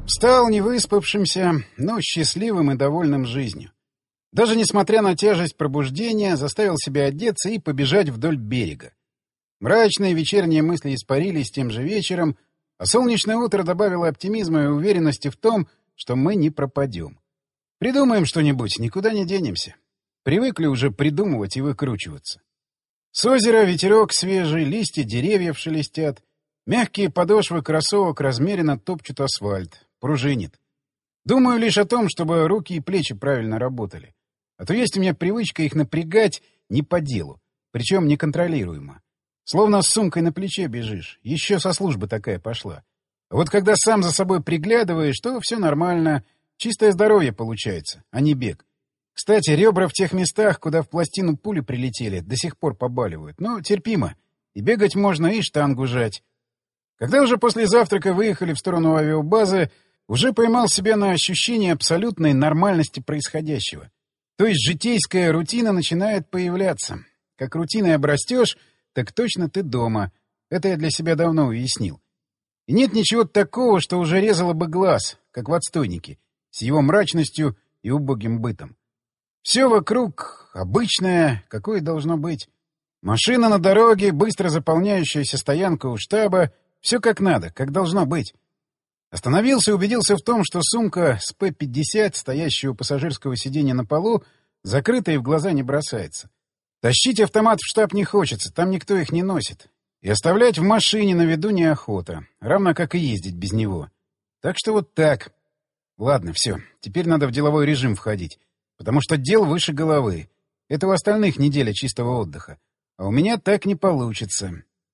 Встал невыспавшимся, но счастливым и довольным жизнью. Даже несмотря на тяжесть пробуждения, заставил себя одеться и побежать вдоль берега. Мрачные вечерние мысли испарились тем же вечером, а солнечное утро добавило оптимизма и уверенности в том, что мы не пропадем. Придумаем что-нибудь, никуда не денемся. Привыкли уже придумывать и выкручиваться. С озера ветерок свежий, листья деревьев шелестят, мягкие подошвы кроссовок размеренно топчут асфальт, пружинит. Думаю лишь о том, чтобы руки и плечи правильно работали. А то есть у меня привычка их напрягать не по делу, причем неконтролируемо. Словно с сумкой на плече бежишь, еще со службы такая пошла. А вот когда сам за собой приглядываешь, то все нормально, чистое здоровье получается, а не бег. Кстати, ребра в тех местах, куда в пластину пули прилетели, до сих пор побаливают, но терпимо. И бегать можно, и штангу жать. Когда уже после завтрака выехали в сторону авиабазы, уже поймал себя на ощущение абсолютной нормальности происходящего. То есть житейская рутина начинает появляться. Как рутиной обрастешь, так точно ты дома. Это я для себя давно уяснил. И нет ничего такого, что уже резало бы глаз, как в отстойнике, с его мрачностью и убогим бытом. Все вокруг обычное, какое должно быть. Машина на дороге, быстро заполняющаяся стоянка у штаба, все как надо, как должно быть. Остановился и убедился в том, что сумка с П-50, стоящая у пассажирского сиденья на полу, закрыта и в глаза не бросается. Тащить автомат в штаб не хочется, там никто их не носит. И оставлять в машине на виду неохота, равно как и ездить без него. Так что вот так. Ладно, все, теперь надо в деловой режим входить, потому что дел выше головы. Это у остальных неделя чистого отдыха. А у меня так не получится.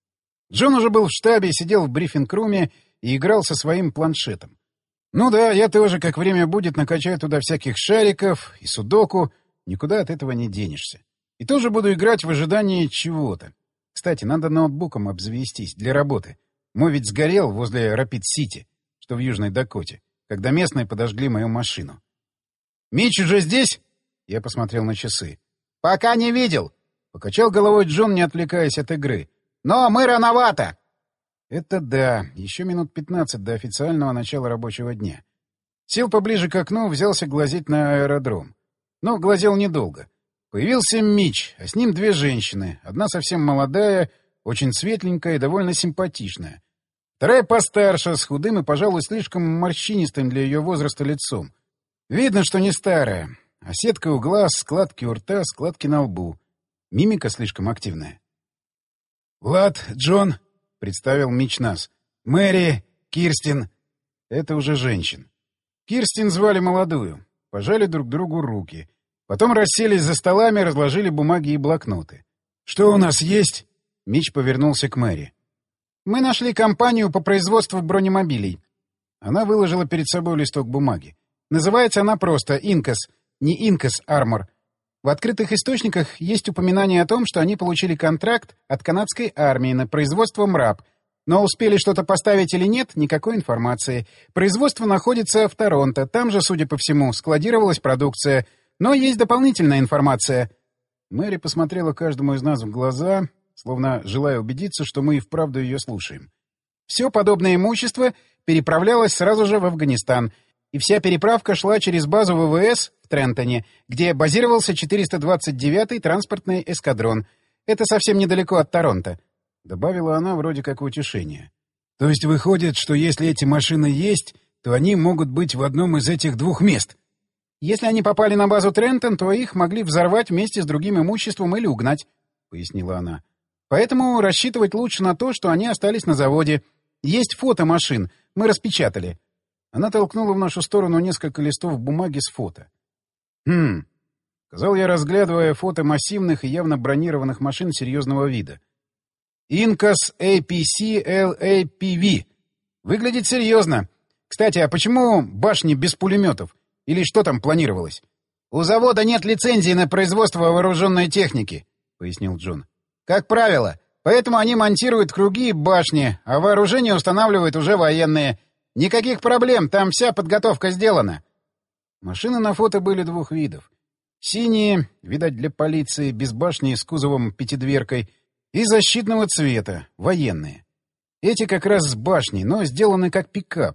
Джон уже был в штабе, сидел в брифинг-руме и играл со своим планшетом. Ну да, я тоже, как время будет, накачаю туда всяких шариков и судоку. Никуда от этого не денешься. И тоже буду играть в ожидании чего-то. Кстати, надо ноутбуком обзавестись для работы. Мой ведь сгорел возле Рапид-Сити, что в Южной Дакоте, когда местные подожгли мою машину. «Митч уже здесь?» Я посмотрел на часы. «Пока не видел», — покачал головой Джон, не отвлекаясь от игры. «Но мы рановато!» Это да, еще минут 15 до официального начала рабочего дня. Сел поближе к окну, взялся глазеть на аэродром. Но глазел недолго. Появился Митч, а с ним две женщины. Одна совсем молодая, очень светленькая и довольно симпатичная. Вторая постарше, с худым и, пожалуй, слишком морщинистым для ее возраста лицом. Видно, что не старая. А сетка у глаз, складки у рта, складки на лбу. Мимика слишком активная. «Влад, Джон», — представил Митч нас. «Мэри, Кирстин». Это уже женщин. Кирстин звали молодую. Пожали друг другу руки. Потом расселись за столами, разложили бумаги и блокноты. «Что у нас есть?» Митч повернулся к Мэри. «Мы нашли компанию по производству бронемобилей». Она выложила перед собой листок бумаги. Называется она просто «Инкас», не «Инкас Армор». В открытых источниках есть упоминание о том, что они получили контракт от канадской армии на производство МРАП, но успели что-то поставить или нет, никакой информации. Производство находится в Торонто, там же, судя по всему, складировалась продукция, но есть дополнительная информация. Мэри посмотрела каждому из нас в глаза, словно желая убедиться, что мы и вправду ее слушаем. Все подобное имущество переправлялось сразу же в Афганистан, и вся переправка шла через базу ВВС в Трентоне, где базировался 429-й транспортный эскадрон. Это совсем недалеко от Торонто. Добавила она вроде как в утешение. То есть выходит, что если эти машины есть, то они могут быть в одном из этих двух мест? Если они попали на базу Трентон, то их могли взорвать вместе с другим имуществом или угнать, — пояснила она. Поэтому рассчитывать лучше на то, что они остались на заводе. Есть фото машин, мы распечатали. Она толкнула в нашу сторону несколько листов бумаги с фото. — сказал я, разглядывая фото массивных и явно бронированных машин серьезного вида. «Инкас APC LAPV. Выглядит серьезно. Кстати, а почему башни без пулеметов? Или что там планировалось?» «У завода нет лицензии на производство вооруженной техники», — пояснил Джон. «Как правило. Поэтому они монтируют круги и башни, а вооружение устанавливают уже военные. Никаких проблем, там вся подготовка сделана». Машины на фото были двух видов. Синие, видать, для полиции, без башни с кузовом пятидверкой, и защитного цвета, военные. Эти как раз с башней, но сделаны как пикап.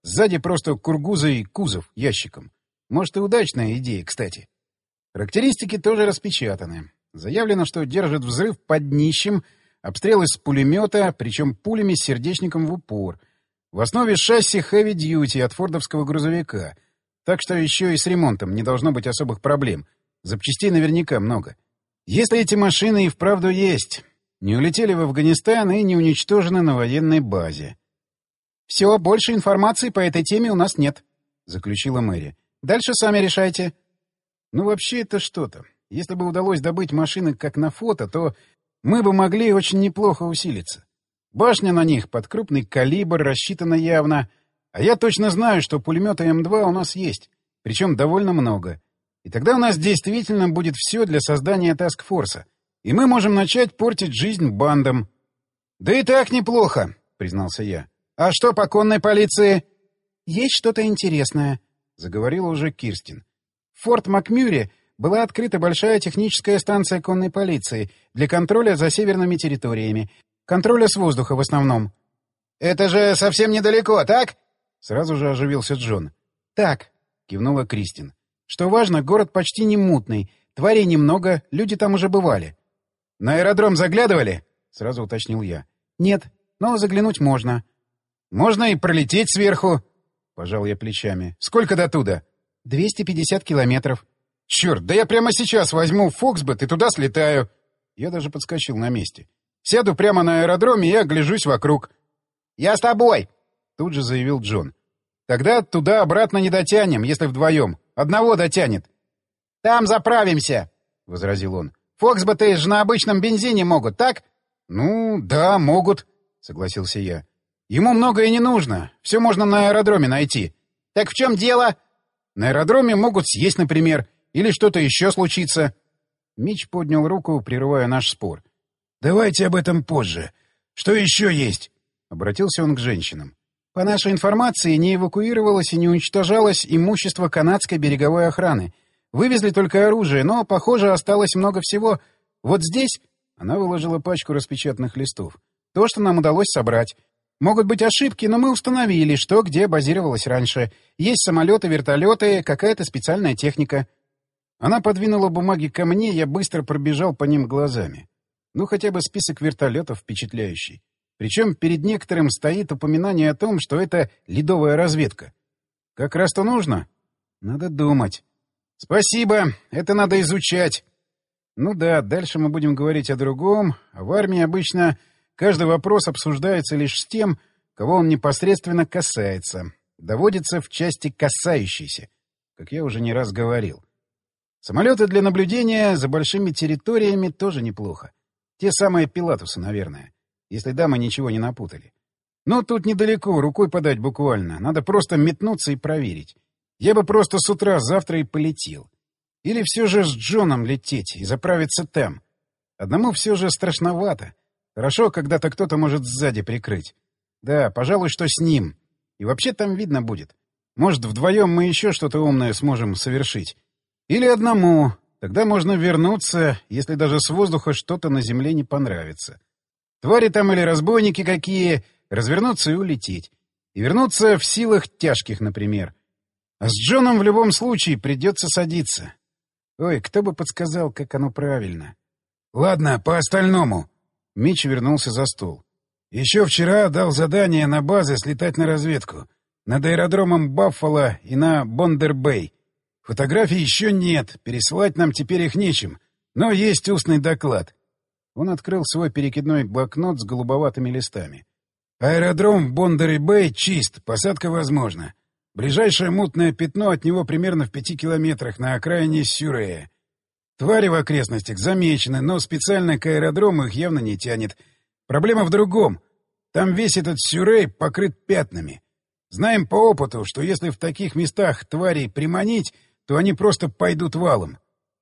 Сзади просто кургуза и кузов ящиком. Может, и удачная идея, кстати. Характеристики тоже распечатаны. Заявлено, что держит взрыв под днищем, обстрел из пулемета, причем пулями с сердечником в упор. В основе шасси Heavy Duty от фордовского грузовика. Так что еще и с ремонтом не должно быть особых проблем. Запчастей наверняка много. Если эти машины и вправду есть, не улетели в Афганистан и не уничтожены на военной базе. «Все, больше информации по этой теме у нас нет», — заключила Мэри. «Дальше сами решайте». Ну, вообще это что-то. Если бы удалось добыть машины как на фото, то мы бы могли очень неплохо усилиться. Башня на них под крупный калибр рассчитана явно. А я точно знаю, что пулемета М2 у нас есть. Причем довольно много. И тогда у нас действительно будет все для создания таск-форса. И мы можем начать портить жизнь бандам. — Да и так неплохо, — признался я. — А что по конной полиции? — Есть что-то интересное, — заговорила уже Кирстин. В Форт Макмюре была открыта большая техническая станция конной полиции для контроля за северными территориями. Контроля с воздуха в основном. — Это же совсем недалеко, так? — сразу же оживился Джон. — Так, — кивнула Кристин. — Что важно, город почти не мутный, тварей немного, люди там уже бывали. — На аэродром заглядывали? — сразу уточнил я. — Нет, но заглянуть можно. — Можно и пролететь сверху, — пожал я плечами. — Сколько до туда? — 250 километров. — Черт, да я прямо сейчас возьму Фоксбет и туда слетаю. Я даже подскочил на месте. Сяду прямо на аэродроме и огляжусь вокруг. — Я с тобой! — тут же заявил Джон. — Тогда туда-обратно не дотянем, если вдвоем. Одного дотянет. — Там заправимся! — возразил он. — Фоксбеты же на обычном бензине могут, так? — Ну, да, могут, — согласился я. — Ему многое не нужно. Все можно на аэродроме найти. — Так в чем дело? — На аэродроме могут съесть, например. Или что-то еще случится. Митч поднял руку, прерывая наш спор. — Давайте об этом позже. Что еще есть? — обратился он к женщинам. — По нашей информации, не эвакуировалось и не уничтожалось имущество канадской береговой охраны. Вывезли только оружие, но, похоже, осталось много всего. Вот здесь... Она выложила пачку распечатанных листов. То, что нам удалось собрать. Могут быть ошибки, но мы установили, что где базировалось раньше. Есть самолеты, вертолеты, какая-то специальная техника. Она подвинула бумаги ко мне, я быстро пробежал по ним глазами. Ну, хотя бы список вертолетов впечатляющий. Причем перед некоторым стоит упоминание о том, что это ледовая разведка. Как раз то нужно? Надо думать. Спасибо, это надо изучать. Ну да, дальше мы будем говорить о другом. А в армии обычно каждый вопрос обсуждается лишь с тем, кого он непосредственно касается. Доводится в части касающейся, как я уже не раз говорил. Самолеты для наблюдения за большими территориями тоже неплохо. Те самые пилатусы, наверное, если дамы ничего не напутали. Но тут недалеко, рукой подать буквально. Надо просто метнуться и проверить. Я бы просто с утра завтра и полетел. Или все же с Джоном лететь и заправиться там. Одному все же страшновато. Хорошо, когда-то кто-то может сзади прикрыть. Да, пожалуй, что с ним. И вообще там видно будет. Может, вдвоем мы еще что-то умное сможем совершить. Или одному. Тогда можно вернуться, если даже с воздуха что-то на земле не понравится. Твари там или разбойники какие, развернуться и улететь. И вернуться в силах тяжких, например. А с Джоном в любом случае придется садиться. Ой, кто бы подсказал, как оно правильно. Ладно, по остальному. Митч вернулся за стол. Еще вчера дал задание на базы слетать на разведку. Над аэродромом Баффало и на Бондер-Бэй. Фотографий еще нет, пересылать нам теперь их нечем. Но есть устный доклад. Он открыл свой перекидной блокнот с голубоватыми листами. Аэродром в Бондер-Бэй чист, посадка возможна. Ближайшее мутное пятно от него примерно в 5 километрах на окраине Сюррея. Твари в окрестностях замечены, но специально к аэродрому их явно не тянет. Проблема в другом. Там весь этот Сюррей покрыт пятнами. Знаем по опыту, что если в таких местах тварей приманить, то они просто пойдут валом.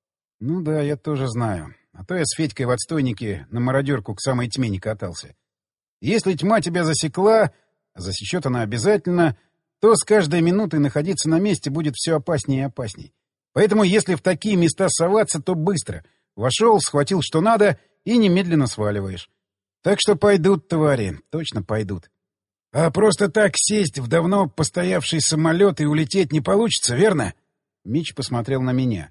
Ну да, я тоже знаю. А то я с Федькой в отстойнике на мародерку к самой тьме не катался. Если тьма тебя засекла, а засечет она обязательно, то с каждой минутой находиться на месте будет все опаснее и опасней. Поэтому если в такие места соваться, то быстро. Вошел, схватил что надо и немедленно сваливаешь. Так что пойдут твари, точно пойдут. А просто так сесть в давно постоявший самолет и улететь не получится, верно? Митч посмотрел на меня.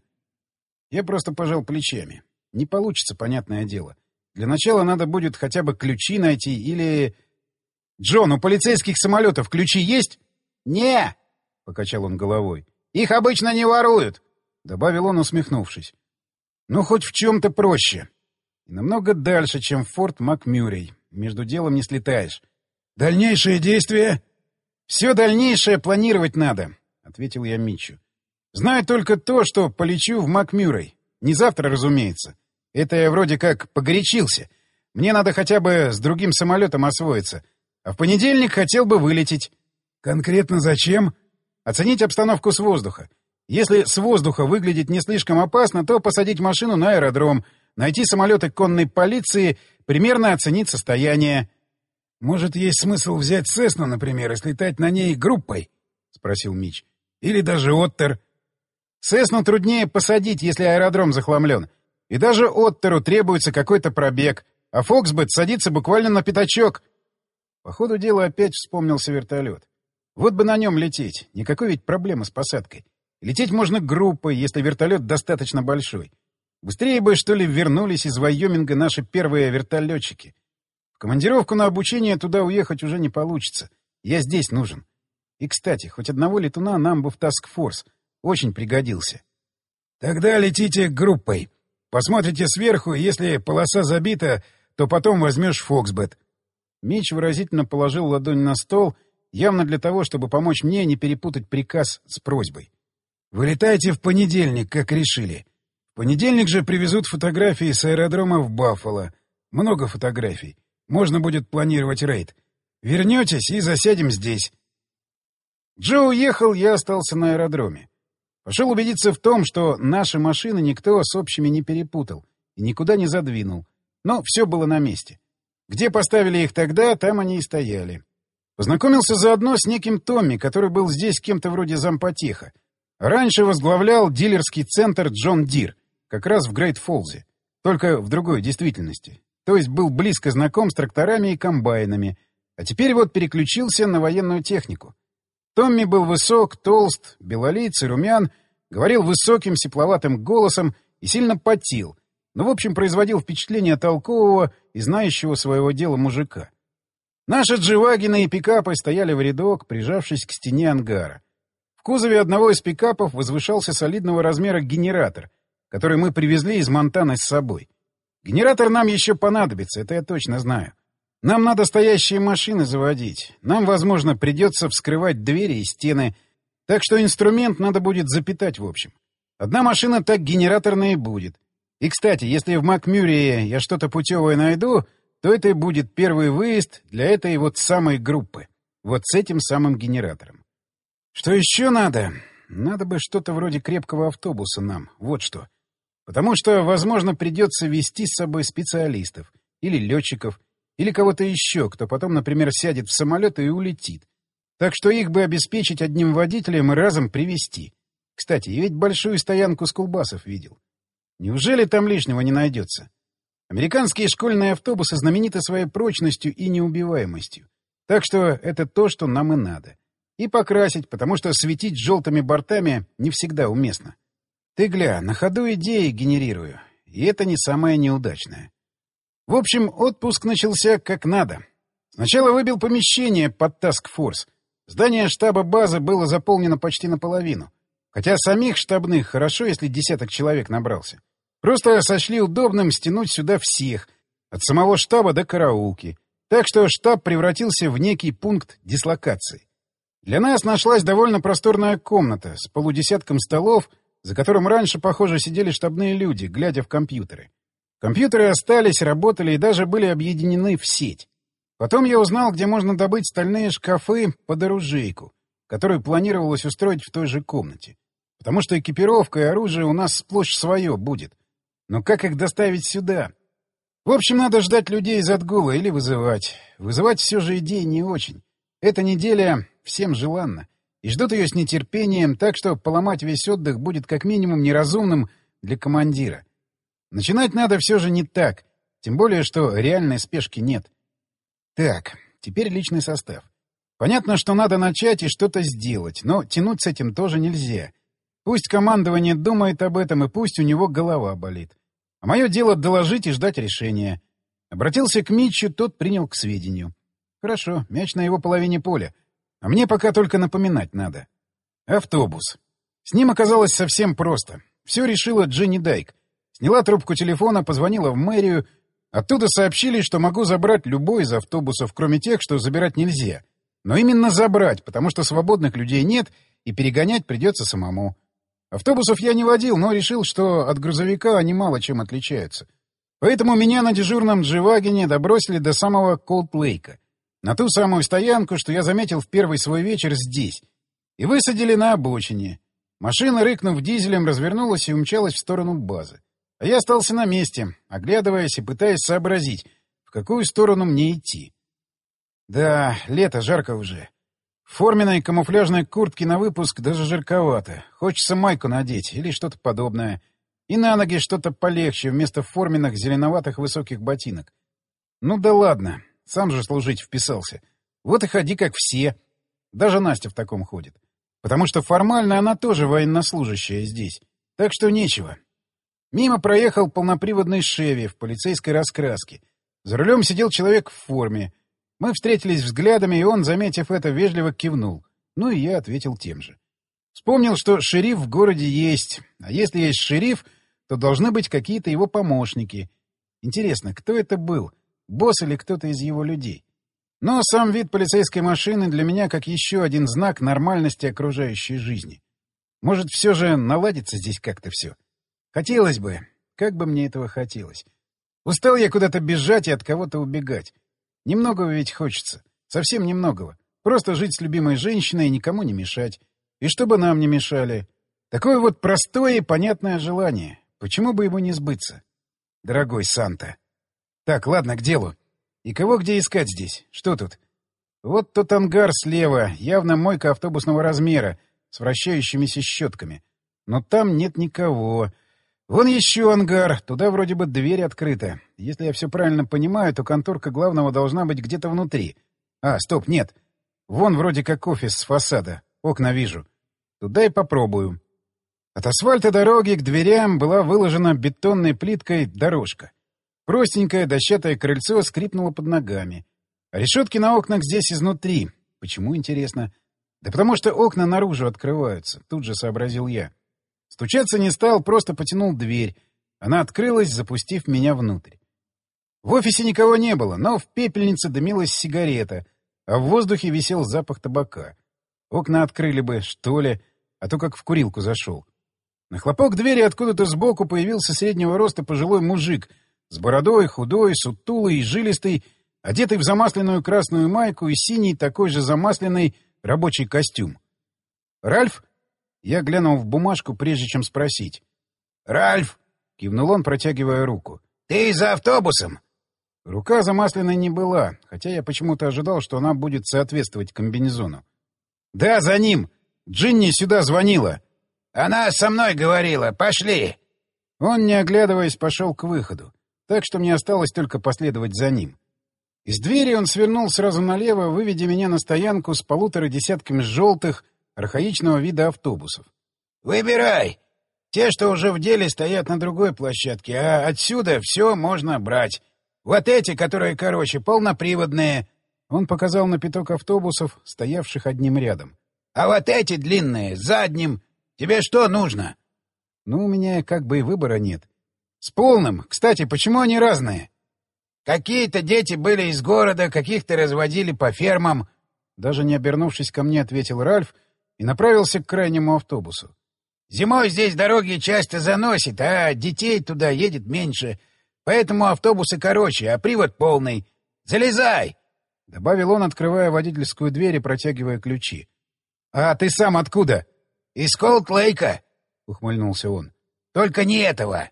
Я просто пожал плечами. Не получится, понятное дело. Для начала надо будет хотя бы ключи найти или... «Джон, у полицейских самолетов ключи есть?» «Не!» — покачал он головой. «Их обычно не воруют!» — добавил он, усмехнувшись. «Ну, хоть в чем-то проще. И намного дальше, чем в Форт МакМюррей. Между делом не слетаешь. Дальнейшие действия?» «Все дальнейшее планировать надо», — ответил я Митчу. «Знаю только то, что полечу в МакМюррей. Не завтра, разумеется. Это я вроде как погорячился. Мне надо хотя бы с другим самолетом освоиться. А в понедельник хотел бы вылететь». «Конкретно зачем?» «Оценить обстановку с воздуха. Если с воздуха выглядит не слишком опасно, то посадить машину на аэродром, найти самолеты конной полиции, примерно оценить состояние». «Может, есть смысл взять Сесну, например, и слетать на ней группой?» — спросил Митч. «Или даже Оттер?» «Сесну труднее посадить, если аэродром захламлен. И даже Оттеру требуется какой-то пробег, а Фоксбет садится буквально на пятачок». По ходу дела опять вспомнился вертолет. Вот бы на нем лететь. Никакой ведь проблемы с посадкой. Лететь можно группой, если вертолет достаточно большой. Быстрее бы, что ли, вернулись из Вайоминга наши первые вертолетчики. В командировку на обучение туда уехать уже не получится. Я здесь нужен. И, кстати, хоть одного летуна нам бы в Таскфорс. Очень пригодился. «Тогда летите группой. Посмотрите сверху, и если полоса забита, то потом возьмешь Фоксбет». Митч выразительно положил ладонь на стол, явно для того, чтобы помочь мне не перепутать приказ с просьбой. «Вылетайте в понедельник, как решили. В понедельник же привезут фотографии с аэродрома в Баффало. Много фотографий. Можно будет планировать рейд. Вернетесь и засядем здесь». Джо уехал, я остался на аэродроме. Пошел убедиться в том, что наши машины никто с общими не перепутал и никуда не задвинул. Но все было на месте. Где поставили их тогда, там они и стояли. Познакомился заодно с неким Томми, который был здесь кем-то вроде зампотеха. Раньше возглавлял дилерский центр Джон Дир, как раз в Грейт-Фоллзе, только в другой действительности. То есть был близко знаком с тракторами и комбайнами, а теперь вот переключился на военную технику. Томми был высок, толст, белолиц и румян, говорил высоким, сипловатым голосом и сильно потел, но, в общем, производил впечатление толкового и знающего своего дела мужика. Наши дживагины и пикапы стояли в рядок, прижавшись к стене ангара. В кузове одного из пикапов возвышался солидного размера генератор, который мы привезли из Монтаны с собой. Генератор нам еще понадобится, это я точно знаю. Нам надо стоящие машины заводить. Нам, возможно, придется вскрывать двери и стены. Так что инструмент надо будет запитать, в общем. Одна машина так генераторная и будет. И, кстати, если в МакМюррее я что-то путевое найду, то это и будет первый выезд для этой вот самой группы. Вот с этим самым генератором. Что еще надо? Надо бы что-то вроде крепкого автобуса нам. Вот что. Потому что, возможно, придется везти с собой специалистов. Или летчиков. Или кого-то еще, кто потом, например, сядет в самолет и улетит. Так что их бы обеспечить одним водителем и разом привезти. Кстати, я ведь большую стоянку скулбасов видел. Неужели там лишнего не найдется? Американские школьные автобусы знамениты своей прочностью и неубиваемостью. Так что это то, что нам и надо. И покрасить, потому что светить желтыми бортами не всегда уместно. Ты гля, на ходу идеи генерирую. И это не самое неудачное. В общем, отпуск начался как надо. Сначала выбил помещение под Таскфорс. Здание штаба базы было заполнено почти наполовину. Хотя самих штабных хорошо, если десяток человек набрался. Просто сочли удобным стянуть сюда всех, от самого штаба до караулки. Так что штаб превратился в некий пункт дислокации. Для нас нашлась довольно просторная комната с полудесятком столов, за которым раньше, похоже, сидели штабные люди, глядя в компьютеры. Компьютеры остались, работали и даже были объединены в сеть. Потом я узнал, где можно добыть стальные шкафы под оружейку, которую планировалось устроить в той же комнате. Потому что экипировка и оружие у нас сплошь свое будет. Но как их доставить сюда? В общем, надо ждать людей из отгула или вызывать. Вызывать все же идея не очень. Эта неделя всем желанна. И ждут ее с нетерпением, так что поломать весь отдых будет как минимум неразумным для командира. Начинать надо все же не так, тем более, что реальной спешки нет. Так, теперь личный состав. Понятно, что надо начать и что-то сделать, но тянуть с этим тоже нельзя. Пусть командование думает об этом, и пусть у него голова болит. А мое дело — доложить и ждать решения. Обратился к Митчу, тот принял к сведению. Хорошо, мяч на его половине поля. А мне пока только напоминать надо. Автобус. С ним оказалось совсем просто. Все решила Дженни Дайк. Сняла трубку телефона, позвонила в мэрию. Оттуда сообщили, что могу забрать любой из автобусов, кроме тех, что забирать нельзя. Но именно забрать, потому что свободных людей нет, и перегонять придется самому. Автобусов я не водил, но решил, что от грузовика они мало чем отличаются. Поэтому меня на дежурном Дживагене добросили до самого Колд-Лейка, на ту самую стоянку, что я заметил в первый свой вечер здесь, и высадили на обочине. Машина, рыкнув дизелем, развернулась и умчалась в сторону базы. А я остался на месте, оглядываясь и пытаясь сообразить, в какую сторону мне идти. Да, лето, жарко уже. В форменной камуфляжной куртке на выпуск даже жарковато. Хочется майку надеть или что-то подобное. И на ноги что-то полегче вместо форменных зеленоватых высоких ботинок. Ну да ладно, сам же служить вписался. Вот и ходи как все. Даже Настя в таком ходит. Потому что формально она тоже военнослужащая здесь. Так что нечего. Мимо проехал полноприводный «Шеви» в полицейской раскраске. За рулем сидел человек в форме. Мы встретились взглядами, и он, заметив это, вежливо кивнул. Ну и я ответил тем же. Вспомнил, что шериф в городе есть. А если есть шериф, то должны быть какие-то его помощники. Интересно, кто это был? Босс или кто-то из его людей? Но сам вид полицейской машины для меня как еще один знак нормальности окружающей жизни. Может, все же наладится здесь как-то все? Хотелось бы. Как бы мне этого хотелось. Устал я куда-то бежать и от кого-то убегать. Немногого ведь хочется. Совсем немногого. Просто жить с любимой женщиной и никому не мешать. И чтобы нам не мешали. Такое вот простое и понятное желание. Почему бы ему не сбыться? Дорогой Санта. Так, ладно, к делу. И кого где искать здесь? Что тут? Вот тот ангар слева, явно мойка автобусного размера, с вращающимися щетками. Но там нет никого. Вон еще ангар, туда вроде бы дверь открыта. Если я все правильно понимаю, то конторка главного должна быть где-то внутри. А, стоп, нет. Вон вроде как офис с фасада. Окна вижу. Туда и попробую. От асфальта дороги к дверям была выложена бетонной плиткой дорожка. Простенькое дощатое крыльцо скрипнуло под ногами. А решетки на окнах здесь изнутри. Почему, интересно? Да потому что окна наружу открываются, тут же сообразил я. Стучаться не стал, просто потянул дверь. Она открылась, запустив меня внутрь. В офисе никого не было, но в пепельнице дымилась сигарета, а в воздухе висел запах табака. Окна открыли бы, что ли, а то как в курилку зашел. На хлопок двери откуда-то сбоку появился среднего роста пожилой мужик с бородой, худой, сутулый и жилистый, одетый в замасленную красную майку и синий такой же замасленный рабочий костюм. «Ральф?» Я глянул в бумажку, прежде чем спросить. «Ральф!» — кивнул он, протягивая руку. «Ты за автобусом?» Рука замасленной не была, хотя я почему-то ожидал, что она будет соответствовать комбинезону. «Да, за ним! Джинни сюда звонила!» «Она со мной говорила! Пошли!» Он, не оглядываясь, пошел к выходу, так что мне осталось только последовать за ним. Из двери он свернул сразу налево, выведя меня на стоянку с 1,5 десятками желтых, архаичного вида автобусов. «Выбирай! Те, что уже в деле, стоят на другой площадке, а отсюда все можно брать. Вот эти, которые короче, полноприводные». Он показал на пяток автобусов, стоявших одним рядом. «А вот эти длинные, задним. Тебе что нужно?» «Ну, у меня как бы и выбора нет. С полным. Кстати, почему они разные?» «Какие-то дети были из города, каких-то разводили по фермам». Даже не обернувшись ко мне, ответил Ральф и направился к крайнему автобусу. «Зимой здесь дороги часто заносит, а детей туда едет меньше. Поэтому автобусы короче, а привод полный. Залезай!» — добавил он, открывая водительскую дверь и протягивая ключи. «А ты сам откуда?» «Из Колд-Лейка», — ухмыльнулся он. «Только не этого».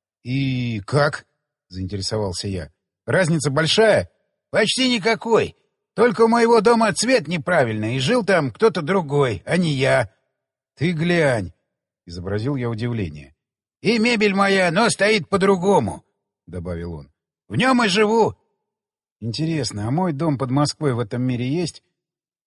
«И как?» — заинтересовался я. «Разница большая?» «Почти никакой. Только у моего дома цвет неправильный, и жил там кто-то другой, а не я». «Ты глянь», — изобразил я удивление. «И мебель моя, но стоит по-другому», — добавил он. «В нем и живу». «Интересно, а мой дом под Москвой в этом мире есть?»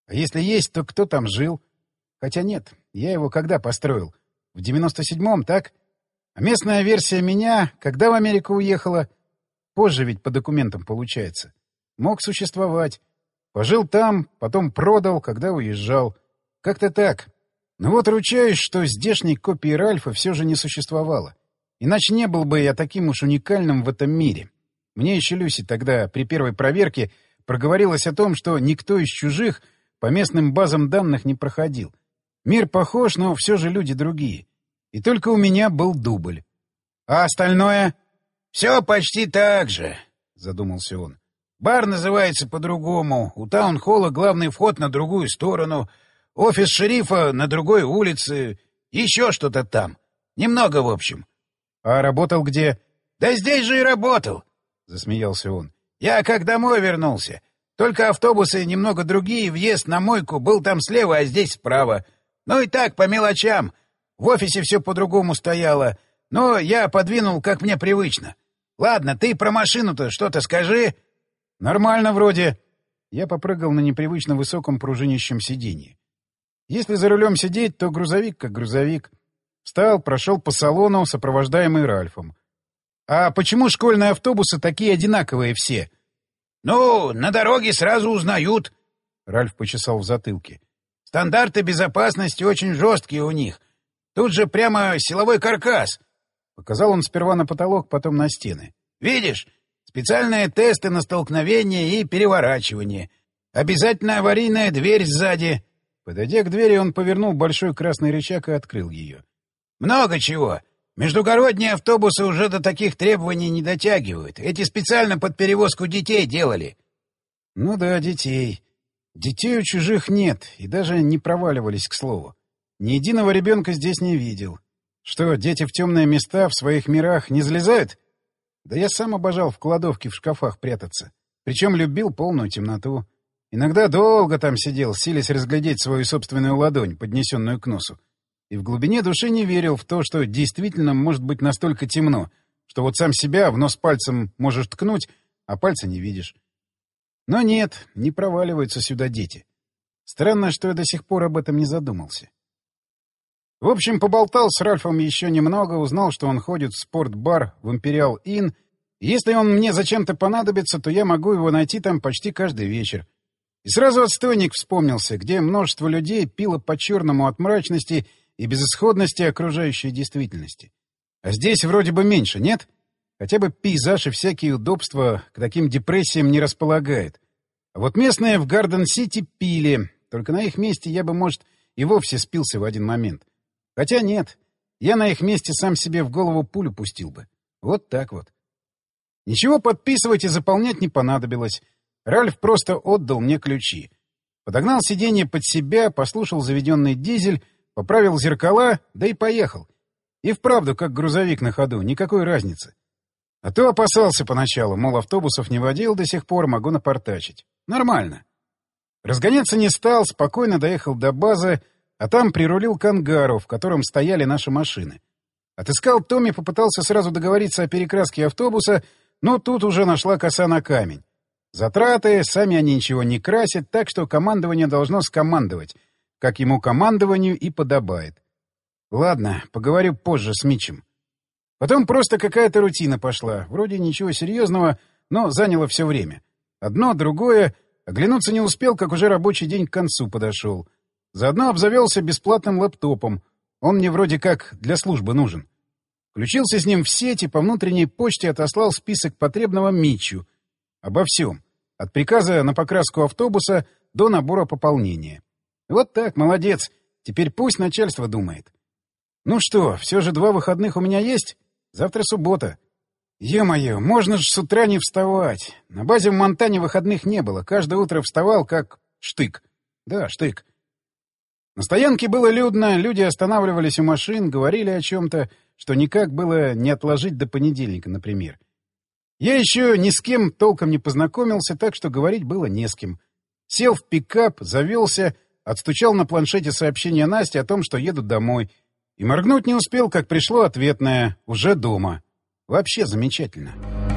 А если есть, то кто там жил? Хотя нет, я его когда построил? В 97-м, так? А местная версия меня, когда в Америку уехала? Позже ведь по документам получается. Мог существовать. Пожил там, потом продал, когда уезжал. Как-то так. Но вот ручаюсь, что здешней копии Ральфа все же не существовало. Иначе не был бы я таким уж уникальным в этом мире. Мне еще Люси тогда при первой проверке проговорилась о том, что никто из чужих по местным базам данных не проходил. Мир похож, но все же люди другие. И только у меня был дубль. А остальное? — Все почти так же, — задумался он. — Бар называется по-другому. У таунхолла главный вход на другую сторону. Офис шерифа на другой улице. Еще что-то там. Немного, в общем. — А работал где? — Да здесь же и работал, — засмеялся он. — Я как домой вернулся. Только автобусы немного другие, въезд на мойку был там слева, а здесь справа. Ну и так, по мелочам. В офисе все по-другому стояло. Но я подвинул, как мне привычно. Ладно, ты про машину-то что-то скажи. — Нормально вроде. Я попрыгал на непривычно высоком пружинищем сиденье. Если за рулем сидеть, то грузовик как грузовик. Встал, прошел по салону, сопровождаемый Ральфом. — А почему школьные автобусы такие одинаковые все? — Ну, на дороге сразу узнают. Ральф почесал в затылке. — Стандарты безопасности очень жесткие у них. Тут же прямо силовой каркас. Показал он сперва на потолок, потом на стены. — Видишь? Специальные тесты на столкновение и переворачивание. Обязательно аварийная дверь сзади. Подойдя к двери, он повернул большой красный рычаг и открыл ее. — Много чего. Междугородние автобусы уже до таких требований не дотягивают. Эти специально под перевозку детей делали. — Ну да, детей. Детей у чужих нет, и даже не проваливались, к слову. Ни единого ребенка здесь не видел. Что, дети в темные места в своих мирах не залезают? Да я сам обожал в кладовке в шкафах прятаться. Причем любил полную темноту. Иногда долго там сидел, силясь разглядеть свою собственную ладонь, поднесенную к носу. И в глубине души не верил в то, что действительно может быть настолько темно, что вот сам себя в нос пальцем можешь ткнуть, а пальца не видишь. Но нет, не проваливаются сюда дети. Странно, что я до сих пор об этом не задумался. В общем, поболтал с Ральфом еще немного, узнал, что он ходит в спортбар в Imperial Inn. И если он мне зачем-то понадобится, то я могу его найти там почти каждый вечер. И сразу отстойник вспомнился, где множество людей пило по-черному от мрачности и безысходности окружающей действительности. А здесь вроде бы меньше, нет? Хотя бы пейзаж и всякие удобства к таким депрессиям не располагают. А вот местные в Гарден-Сити пили, только на их месте я бы, может, и вовсе спился в один момент. Хотя нет, я на их месте сам себе в голову пулю пустил бы. Вот так вот. Ничего подписывать и заполнять не понадобилось. Ральф просто отдал мне ключи. Подогнал сиденье под себя, послушал заведенный дизель, поправил зеркала, да и поехал. И вправду, как грузовик на ходу, никакой разницы. А то опасался поначалу, мол, автобусов не водил до сих пор, могу напортачить. Нормально. Разгоняться не стал, спокойно доехал до базы, а там прирулил к ангару, в котором стояли наши машины. Отыскал Томми, попытался сразу договориться о перекраске автобуса, но тут уже нашла коса на камень. Затраты, сами они ничего не красят, так что командование должно скомандовать, как ему командованию и подобает. Ладно, поговорю позже с Митчем. Потом просто какая-то рутина пошла. Вроде ничего серьезного, но заняло все время. Одно, другое. Оглянуться не успел, как уже рабочий день к концу подошел. Заодно обзавелся бесплатным лэптопом. Он мне вроде как для службы нужен. Включился с ним в сеть и по внутренней почте отослал список потребного Митчу. Обо всем. От приказа на покраску автобуса до набора пополнения. Вот так, молодец. Теперь пусть начальство думает. Ну что, все же 2 выходных у меня есть? Завтра суббота. Ё-моё, можно ж с утра не вставать. На базе в Монтане выходных не было. Каждое утро вставал как штык. Да, штык. На стоянке было людно, люди останавливались у машин, говорили о чем-то, что никак было не отложить до понедельника, например. Я еще ни с кем толком не познакомился, так что говорить было не с кем. Сел в пикап, завелся, отстучал на планшете сообщение Насте о том, что еду домой. И моргнуть не успел, как пришло ответное «уже дома». Вообще замечательно.